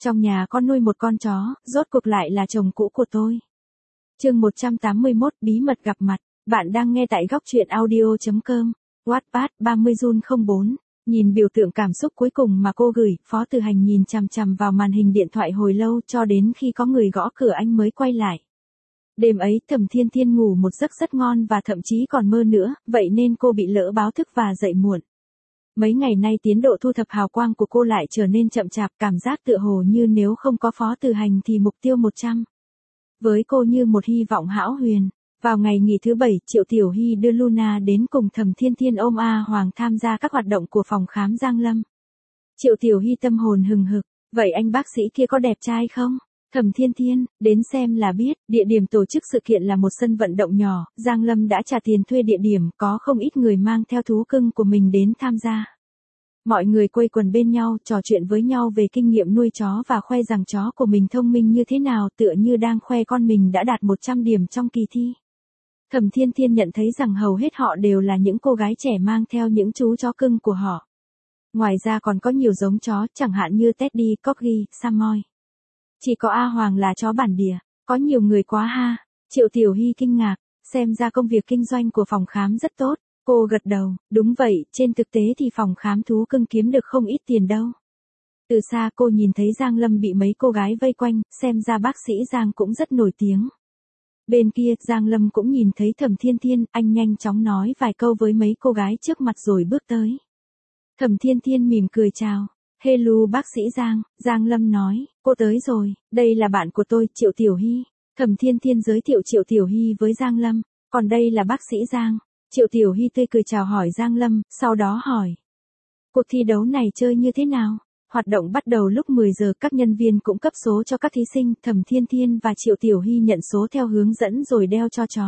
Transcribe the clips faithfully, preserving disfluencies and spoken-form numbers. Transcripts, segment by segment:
Trong nhà có nuôi một con chó, rốt cuộc lại là chồng cũ của tôi. Chương một trăm tám mươi mốt bí mật gặp mặt. Bạn đang nghe tại góc truyện audio chấm com. Wattpad ba mươi Jun không bốn. Nhìn biểu tượng cảm xúc cuối cùng mà cô gửi, Phó Từ Hành nhìn chằm chằm vào màn hình điện thoại hồi lâu cho đến khi có người gõ cửa anh mới quay lại. Đêm ấy Thẩm Thiên Thiên ngủ một giấc rất ngon và thậm chí còn mơ nữa, vậy nên cô bị lỡ báo thức và dậy muộn. Mấy ngày nay tiến độ thu thập hào quang của cô lại trở nên chậm chạp, cảm giác tựa hồ như nếu không có Phó Từ Hành thì mục tiêu một trăm. Với cô như một hy vọng hão huyền. Vào ngày nghỉ thứ bảy, Triệu Tiểu Hy đưa Luna đến cùng Thẩm Thiên Thiên ôm A Hoàng tham gia các hoạt động của phòng khám Giang Lâm. Triệu Tiểu Hy tâm hồn hừng hực, vậy anh bác sĩ kia có đẹp trai không? Thẩm Thiên Thiên, đến xem là biết, địa điểm tổ chức sự kiện là một sân vận động nhỏ, Giang Lâm đã trả tiền thuê địa điểm, có không ít người mang theo thú cưng của mình đến tham gia. Mọi người quây quần bên nhau, trò chuyện với nhau về kinh nghiệm nuôi chó và khoe rằng chó của mình thông minh như thế nào, tựa như đang khoe con mình đã đạt một trăm điểm trong kỳ thi. Thẩm Thiên Thiên nhận thấy rằng hầu hết họ đều là những cô gái trẻ mang theo những chú chó cưng của họ. Ngoài ra còn có nhiều giống chó, chẳng hạn như Teddy, Corgi, Samoy. Chỉ có A Hoàng là chó bản địa, có nhiều người quá ha. Triệu Tiểu Hy kinh ngạc, xem ra công việc kinh doanh của phòng khám rất tốt. Cô gật đầu, đúng vậy, trên thực tế thì phòng khám thú cưng kiếm được không ít tiền đâu. Từ xa cô nhìn thấy Giang Lâm bị mấy cô gái vây quanh, xem ra bác sĩ Giang cũng rất nổi tiếng. Bên kia, Giang Lâm cũng nhìn thấy Thẩm Thiên Thiên, anh nhanh chóng nói vài câu với mấy cô gái trước mặt rồi bước tới. Thẩm Thiên Thiên mỉm cười chào. Hello bác sĩ Giang, Giang Lâm nói, cô tới rồi, đây là bạn của tôi, Triệu Tiểu Hy. Thẩm Thiên Thiên giới thiệu Triệu Tiểu Hy với Giang Lâm, còn đây là bác sĩ Giang. Triệu Tiểu Hy tươi cười chào hỏi Giang Lâm, sau đó hỏi. Cuộc thi đấu này chơi như thế nào? Hoạt động bắt đầu lúc mười giờ, các nhân viên cũng cấp số cho các thí sinh, Thẩm Thiên Thiên và Triệu Tiểu Hy nhận số theo hướng dẫn rồi đeo cho chó.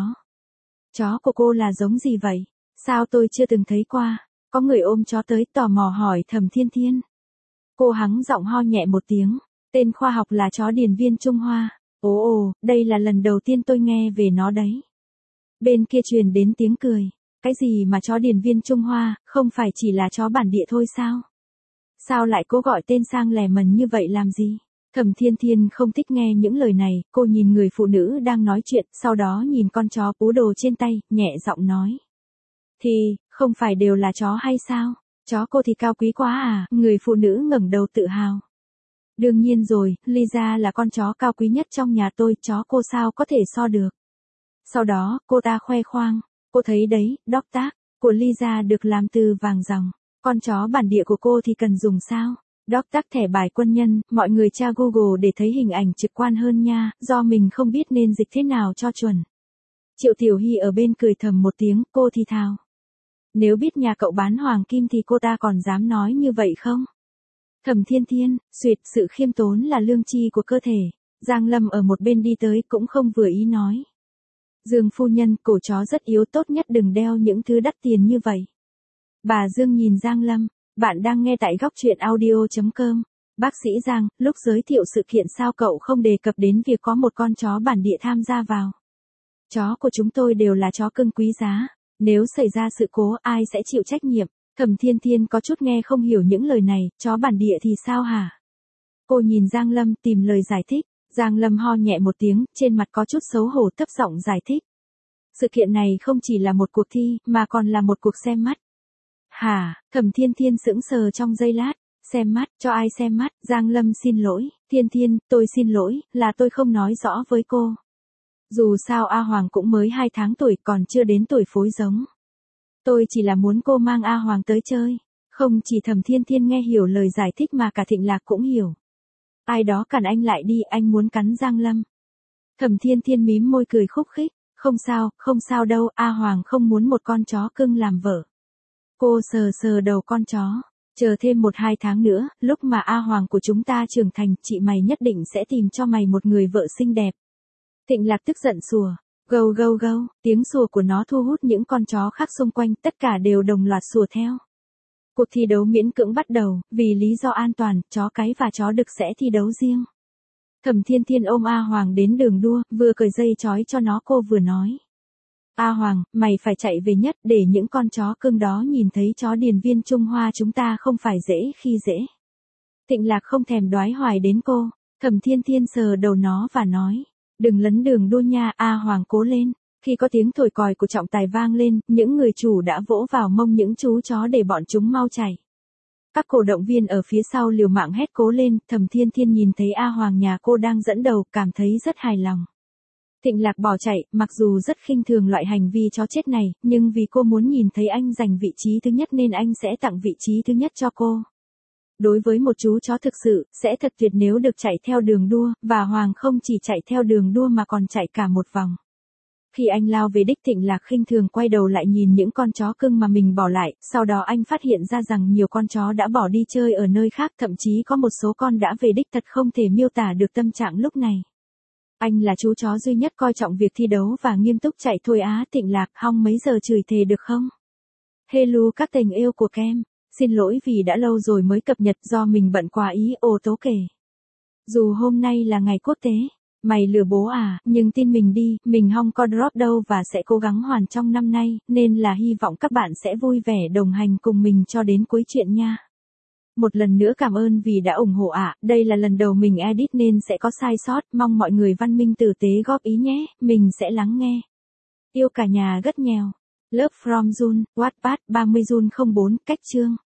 Chó của cô là giống gì vậy? Sao tôi chưa từng thấy qua? Có người ôm chó tới tò mò hỏi Thẩm Thiên Thiên. Cô hắng giọng ho nhẹ một tiếng, tên khoa học là chó điền viên Trung Hoa. Ồ ồ, đây là lần đầu tiên tôi nghe về nó đấy. Bên kia truyền đến tiếng cười, cái gì mà chó điền viên Trung Hoa, không phải chỉ là chó bản địa thôi sao? Sao lại cố gọi tên sang lẻ mần như vậy làm gì? Thẩm Thiên Thiên không thích nghe những lời này, cô nhìn người phụ nữ đang nói chuyện, sau đó nhìn con chó pú đồ trên tay, nhẹ giọng nói. Thì, không phải đều là chó hay sao? Chó cô thì cao quý quá à, người phụ nữ ngẩng đầu tự hào. Đương nhiên rồi, Lisa là con chó cao quý nhất trong nhà tôi, chó cô sao có thể so được. Sau đó, cô ta khoe khoang, cô thấy đấy, dog tag của Lisa được làm từ vàng ròng, con chó bản địa của cô thì cần dùng sao? Dog tag thẻ bài quân nhân, mọi người tra Google để thấy hình ảnh trực quan hơn nha, do mình không biết nên dịch thế nào cho chuẩn. Triệu Tiểu Hy ở bên cười thầm một tiếng, cô thì thào. Nếu biết nhà cậu bán hoàng kim thì cô ta còn dám nói như vậy không? Thẩm Thiên Thiên, suyệt, sự khiêm tốn là lương tri của cơ thể. Giang Lâm ở một bên đi tới cũng không vừa ý nói. Dương phu nhân, cổ chó rất yếu, tốt nhất đừng đeo những thứ đắt tiền như vậy. Bà Dương nhìn Giang Lâm, bạn đang nghe tại góc truyện audio chấm com. Bác sĩ Giang, lúc giới thiệu sự kiện sao cậu không đề cập đến việc có một con chó bản địa tham gia vào? Chó của chúng tôi đều là chó cưng quý giá. Nếu xảy ra sự cố, ai sẽ chịu trách nhiệm? Thẩm Thiên Thiên có chút nghe không hiểu những lời này, chó bản địa thì sao hả? Cô nhìn Giang Lâm tìm lời giải thích, Giang Lâm ho nhẹ một tiếng, trên mặt có chút xấu hổ thấp giọng giải thích. Sự kiện này không chỉ là một cuộc thi, mà còn là một cuộc xem mắt. Hả? Thẩm Thiên Thiên sững sờ trong giây lát, xem mắt, cho ai xem mắt? Giang Lâm xin lỗi, Thiên Thiên, tôi xin lỗi, là tôi không nói rõ với cô. Dù sao A Hoàng cũng mới hai tháng tuổi, còn chưa đến tuổi phối giống. Tôi chỉ là muốn cô mang A Hoàng tới chơi. Không chỉ Thẩm Thiên Thiên nghe hiểu lời giải thích mà cả Thịnh Lạc cũng hiểu. Ai đó cản anh lại đi, anh muốn cắn Giang Lâm. Thẩm Thiên Thiên mím môi cười khúc khích. Không sao, không sao đâu, A Hoàng không muốn một con chó cưng làm vợ. Cô sờ sờ đầu con chó. Chờ thêm một hai tháng nữa, lúc mà A Hoàng của chúng ta trưởng thành, chị mày nhất định sẽ tìm cho mày một người vợ xinh đẹp. Thịnh Lạc tức giận sủa. Gâu gâu gâu, tiếng sủa của nó thu hút những con chó khác xung quanh, tất cả đều đồng loạt sủa theo. Cuộc thi đấu miễn cưỡng bắt đầu, vì lý do an toàn, chó cái và chó đực sẽ thi đấu riêng. Thẩm Thiên Thiên ôm A Hoàng đến đường đua, vừa cởi dây trói cho nó cô vừa nói. A Hoàng, mày phải chạy về nhất để những con chó cưng đó nhìn thấy chó điền viên Trung Hoa chúng ta không phải dễ khi dễ. Thịnh Lạc không thèm đoái hoài đến cô, Thẩm Thiên Thiên sờ đầu nó và nói, đừng lấn đường đua nha, A Hoàng cố lên. Khi có tiếng thổi còi của trọng tài vang lên, những người chủ đã vỗ vào mông những chú chó để bọn chúng mau chạy. Các cổ động viên ở phía sau liều mạng hét cố lên, Thẩm Thiên Thiên nhìn thấy A Hoàng nhà cô đang dẫn đầu, cảm thấy rất hài lòng. Thịnh Lạc bỏ chạy, mặc dù rất khinh thường loại hành vi chó chết này, nhưng vì cô muốn nhìn thấy anh giành vị trí thứ nhất nên anh sẽ tặng vị trí thứ nhất cho cô. Đối với một chú chó thực sự, sẽ thật tuyệt nếu được chạy theo đường đua, và Hoàng không chỉ chạy theo đường đua mà còn chạy cả một vòng. Khi anh lao về đích, Thịnh Lạc khinh thường quay đầu lại nhìn những con chó cưng mà mình bỏ lại, sau đó anh phát hiện ra rằng nhiều con chó đã bỏ đi chơi ở nơi khác, thậm chí có một số con đã về đích, thật không thể miêu tả được tâm trạng lúc này. Anh là chú chó duy nhất coi trọng việc thi đấu và nghiêm túc chạy thôi á. Thịnh Lạc hong mấy giờ chửi thề được không? Hello các tình yêu của Kem, xin lỗi vì đã lâu rồi mới cập nhật do mình bận quá ý ô tố kể. Dù hôm nay là ngày quốc tế, mày lừa bố à, nhưng tin mình đi, mình hong có drop đâu và sẽ cố gắng hoàn trong năm nay, nên là hy vọng các bạn sẽ vui vẻ đồng hành cùng mình cho đến cuối chuyện nha. Một lần nữa cảm ơn vì đã ủng hộ ạ, à. Đây là lần đầu mình edit nên sẽ có sai sót, mong mọi người văn minh tử tế góp ý nhé, mình sẽ lắng nghe. Yêu cả nhà gất nhèo. Love from June, Wattpad ba mươi June không bốn, cách chương.